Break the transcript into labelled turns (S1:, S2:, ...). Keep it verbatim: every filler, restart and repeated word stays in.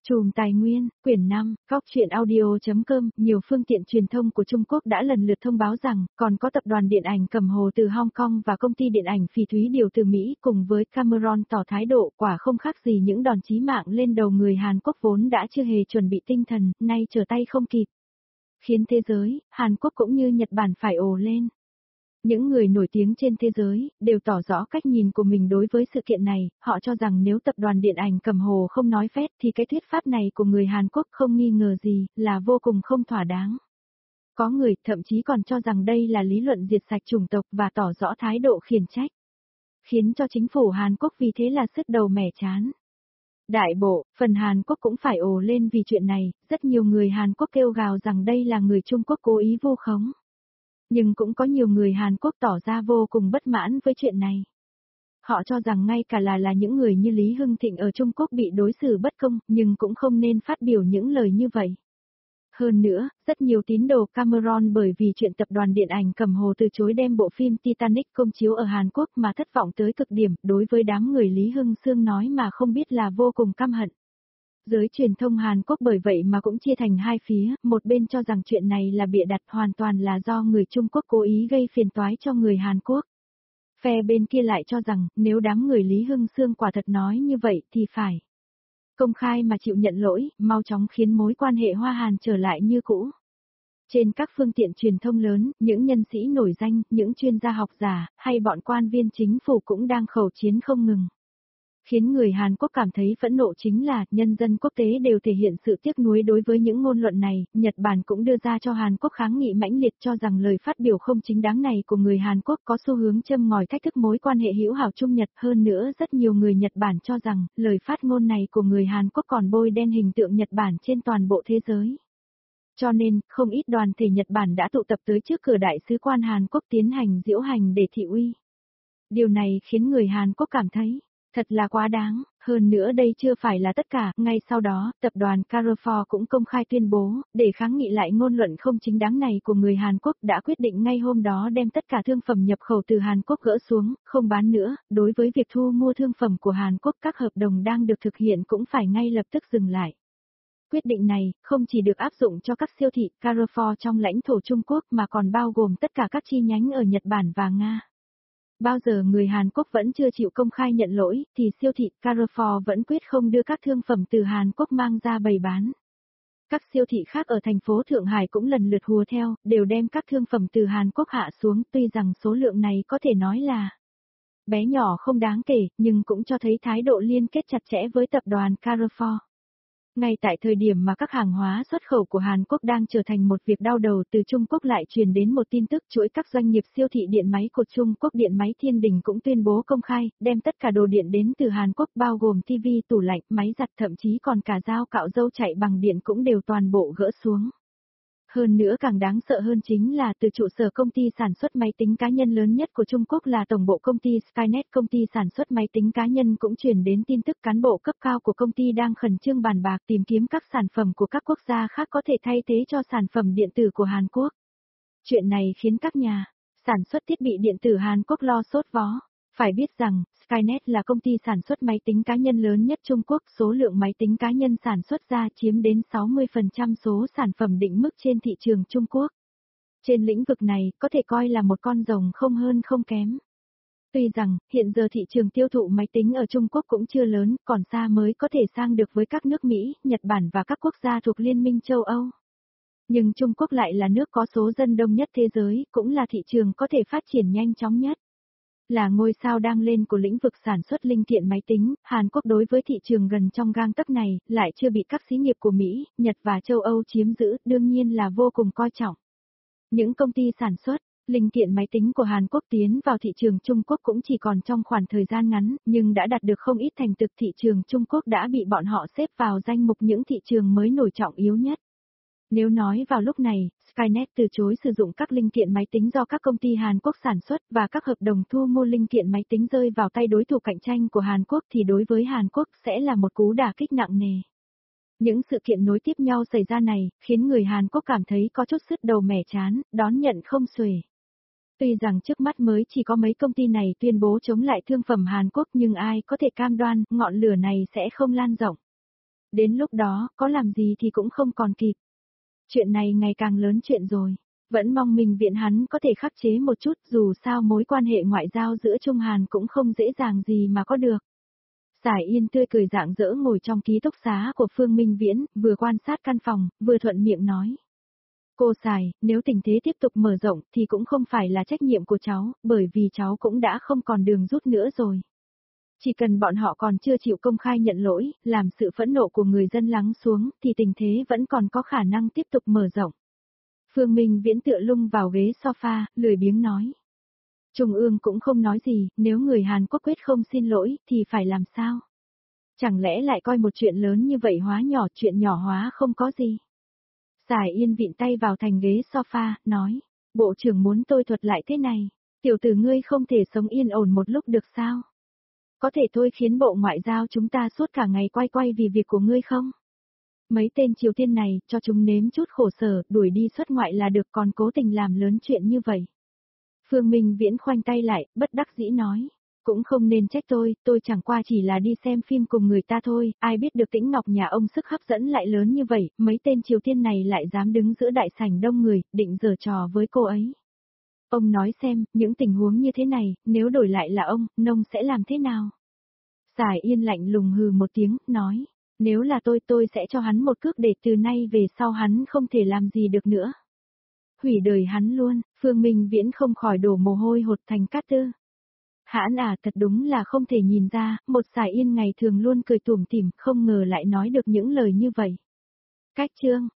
S1: Chùm Tài nguyên, quyển năm, góc truyện audio.com, nhiều phương tiện truyền thông của Trung Quốc đã lần lượt thông báo rằng, còn có tập đoàn điện ảnh Cầm Hồ từ Hong Kong và công ty điện ảnh Phỉ Thúy Điều từ Mỹ cùng với Cameron tỏ thái độ quả không khác gì những đòn chí mạng lên đầu người Hàn Quốc vốn đã chưa hề chuẩn bị tinh thần, nay trở tay không kịp. Khiến thế giới, Hàn Quốc cũng như Nhật Bản phải ồ lên. Những người nổi tiếng trên thế giới, đều tỏ rõ cách nhìn của mình đối với sự kiện này, họ cho rằng nếu tập đoàn điện ảnh Cầm Hồ không nói phét thì cái thuyết pháp này của người Hàn Quốc không nghi ngờ gì, là vô cùng không thỏa đáng. Có người thậm chí còn cho rằng đây là lý luận diệt sạch chủng tộc và tỏ rõ thái độ khiển trách. Khiến cho chính phủ Hàn Quốc vì thế là sứt đầu mẻ chán. Đại bộ, phần Hàn Quốc cũng phải ồ lên vì chuyện này, rất nhiều người Hàn Quốc kêu gào rằng đây là người Trung Quốc cố ý vu khống. Nhưng cũng có nhiều người Hàn Quốc tỏ ra vô cùng bất mãn với chuyện này. Họ cho rằng ngay cả là là những người như Lý Hưng Thịnh ở Trung Quốc bị đối xử bất công, nhưng cũng không nên phát biểu những lời như vậy. Hơn nữa, rất nhiều tín đồ Cameron bởi vì chuyện tập đoàn điện ảnh Cầm Hồ từ chối đem bộ phim Titanic công chiếu ở Hàn Quốc mà thất vọng tới cực điểm, đối với đám người Lý Hưng Sương nói mà không biết là vô cùng căm hận. Giới truyền thông Hàn Quốc bởi vậy mà cũng chia thành hai phía, một bên cho rằng chuyện này là bịa đặt hoàn toàn là do người Trung Quốc cố ý gây phiền toái cho người Hàn Quốc. Phe bên kia lại cho rằng, nếu đám người Lý Hưng Sương quả thật nói như vậy thì phải công khai mà chịu nhận lỗi, mau chóng khiến mối quan hệ Hoa Hàn trở lại như cũ. Trên các phương tiện truyền thông lớn, những nhân sĩ nổi danh, những chuyên gia học giả, hay bọn quan viên chính phủ cũng đang khẩu chiến không ngừng. Khiến người Hàn Quốc cảm thấy phẫn nộ chính là, nhân dân quốc tế đều thể hiện sự tiếc nuối đối với những ngôn luận này, Nhật Bản cũng đưa ra cho Hàn Quốc kháng nghị mãnh liệt cho rằng lời phát biểu không chính đáng này của người Hàn Quốc có xu hướng châm ngòi thách thức mối quan hệ hữu hảo Trung Nhật. Hơn nữa rất nhiều người Nhật Bản cho rằng, lời phát ngôn này của người Hàn Quốc còn bôi đen hình tượng Nhật Bản trên toàn bộ thế giới. Cho nên, không ít đoàn thể Nhật Bản đã tụ tập tới trước cửa đại sứ quan Hàn Quốc tiến hành diễu hành để thị uy. Điều này khiến người Hàn Quốc cảm thấy thật là quá đáng, hơn nữa đây chưa phải là tất cả, ngay sau đó, tập đoàn Carrefour cũng công khai tuyên bố, để kháng nghị lại ngôn luận không chính đáng này của người Hàn Quốc đã quyết định ngay hôm đó đem tất cả thương phẩm nhập khẩu từ Hàn Quốc gỡ xuống, không bán nữa, đối với việc thu mua thương phẩm của Hàn Quốc các hợp đồng đang được thực hiện cũng phải ngay lập tức dừng lại. Quyết định này, không chỉ được áp dụng cho các siêu thị Carrefour trong lãnh thổ Trung Quốc mà còn bao gồm tất cả các chi nhánh ở Nhật Bản và Nga. Bao giờ người Hàn Quốc vẫn chưa chịu công khai nhận lỗi, thì siêu thị Carrefour vẫn quyết không đưa các thương phẩm từ Hàn Quốc mang ra bày bán. Các siêu thị khác ở thành phố Thượng Hải cũng lần lượt hùa theo, đều đem các thương phẩm từ Hàn Quốc hạ xuống, tuy rằng số lượng này có thể nói là bé nhỏ không đáng kể, nhưng cũng cho thấy thái độ liên kết chặt chẽ với tập đoàn Carrefour. Ngay tại thời điểm mà các hàng hóa xuất khẩu của Hàn Quốc đang trở thành một việc đau đầu, từ Trung Quốc lại truyền đến một tin tức, chuỗi các doanh nghiệp siêu thị điện máy của Trung Quốc Điện máy Thiên Đình cũng tuyên bố công khai, đem tất cả đồ điện đến từ Hàn Quốc bao gồm tivi, tủ lạnh, máy giặt, thậm chí còn cả dao cạo râu chạy bằng điện cũng đều toàn bộ gỡ xuống. Hơn nữa càng đáng sợ hơn chính là từ trụ sở công ty sản xuất máy tính cá nhân lớn nhất của Trung Quốc là tổng bộ công ty Skynet, công ty sản xuất máy tính cá nhân cũng truyền đến tin tức cán bộ cấp cao của công ty đang khẩn trương bàn bạc tìm kiếm các sản phẩm của các quốc gia khác có thể thay thế cho sản phẩm điện tử của Hàn Quốc. Chuyện này khiến các nhà sản xuất thiết bị điện tử Hàn Quốc lo sốt vó. Phải biết rằng, Skynet là công ty sản xuất máy tính cá nhân lớn nhất Trung Quốc, số lượng máy tính cá nhân sản xuất ra chiếm đến sáu mươi phần trăm số sản phẩm định mức trên thị trường Trung Quốc. Trên lĩnh vực này, có thể coi là một con rồng không hơn không kém. Tuy rằng, hiện giờ thị trường tiêu thụ máy tính ở Trung Quốc cũng chưa lớn, còn xa mới có thể sang được với các nước Mỹ, Nhật Bản và các quốc gia thuộc Liên minh châu Âu. Nhưng Trung Quốc lại là nước có số dân đông nhất thế giới, cũng là thị trường có thể phát triển nhanh chóng nhất. Là ngôi sao đang lên của lĩnh vực sản xuất linh kiện máy tính, Hàn Quốc đối với thị trường gần trong gang tấc này, lại chưa bị các xí nghiệp của Mỹ, Nhật và châu Âu chiếm giữ, đương nhiên là vô cùng coi trọng. Những công ty sản xuất linh kiện máy tính của Hàn Quốc tiến vào thị trường Trung Quốc cũng chỉ còn trong khoảng thời gian ngắn, nhưng đã đạt được không ít thành tựu. Thị trường Trung Quốc đã bị bọn họ xếp vào danh mục những thị trường mới nổi trọng yếu nhất. Nếu nói vào lúc này, Skynet từ chối sử dụng các linh kiện máy tính do các công ty Hàn Quốc sản xuất và các hợp đồng thu mua linh kiện máy tính rơi vào tay đối thủ cạnh tranh của Hàn Quốc thì đối với Hàn Quốc sẽ là một cú đả kích nặng nề. Những sự kiện nối tiếp nhau xảy ra này, khiến người Hàn Quốc cảm thấy có chút sứt đầu mẻ chán, đón nhận không xuể. Tuy rằng trước mắt mới chỉ có mấy công ty này tuyên bố chống lại thương phẩm Hàn Quốc nhưng ai có thể cam đoan ngọn lửa này sẽ không lan rộng. Đến lúc đó, có làm gì thì cũng không còn kịp. Chuyện này ngày càng lớn chuyện rồi. Vẫn mong mình viện hắn có thể khắc chế một chút, dù sao mối quan hệ ngoại giao giữa Trung Hàn cũng không dễ dàng gì mà có được. Sải Yên tươi cười rạng rỡ ngồi trong ký túc xá của Phương Minh Viễn, vừa quan sát căn phòng, vừa thuận miệng nói. Cô Sải, nếu tình thế tiếp tục mở rộng thì cũng không phải là trách nhiệm của cháu, bởi vì cháu cũng đã không còn đường rút nữa rồi. Chỉ cần bọn họ còn chưa chịu công khai nhận lỗi, làm sự phẫn nộ của người dân lắng xuống, thì tình thế vẫn còn có khả năng tiếp tục mở rộng. Phương Minh Viễn tựa lưng vào ghế sofa, lười biếng nói. Trung ương cũng không nói gì, nếu người Hàn Quốc quyết không xin lỗi, thì phải làm sao? Chẳng lẽ lại coi một chuyện lớn như vậy hóa nhỏ, chuyện nhỏ hóa không có gì? Sải Yên vịn tay vào thành ghế sofa, nói. Bộ trưởng muốn tôi thuật lại thế này. Tiểu tử ngươi không thể sống yên ổn một lúc được sao? Có thể thôi khiến bộ ngoại giao chúng ta suốt cả ngày quay quay vì việc của ngươi không? Mấy tên Triều Tiên này, cho chúng nếm chút khổ sở, đuổi đi xuất ngoại là được, còn cố tình làm lớn chuyện như vậy. Phương Minh Viễn khoanh tay lại, bất đắc dĩ nói. Cũng không nên trách tôi, tôi chẳng qua chỉ là đi xem phim cùng người ta thôi, ai biết được Tĩnh Ngọc nhà ông sức hấp dẫn lại lớn như vậy, mấy tên Triều Tiên này lại dám đứng giữa đại sảnh đông người, định giở trò với cô ấy. Ông nói xem, những tình huống như thế này, nếu đổi lại là ông, nông sẽ làm thế nào? Sải Yên lạnh lùng hừ một tiếng, nói. Nếu là tôi tôi sẽ cho hắn một cước để từ nay về sau hắn không thể làm gì được nữa. Hủy đời hắn luôn, Phương Minh Viễn không khỏi đổ mồ hôi hột thành cát tư. Hãn à, thật đúng là không thể nhìn ra, một Sải Yên ngày thường luôn cười tủm tỉm, không ngờ lại nói được những lời như vậy. Cách chương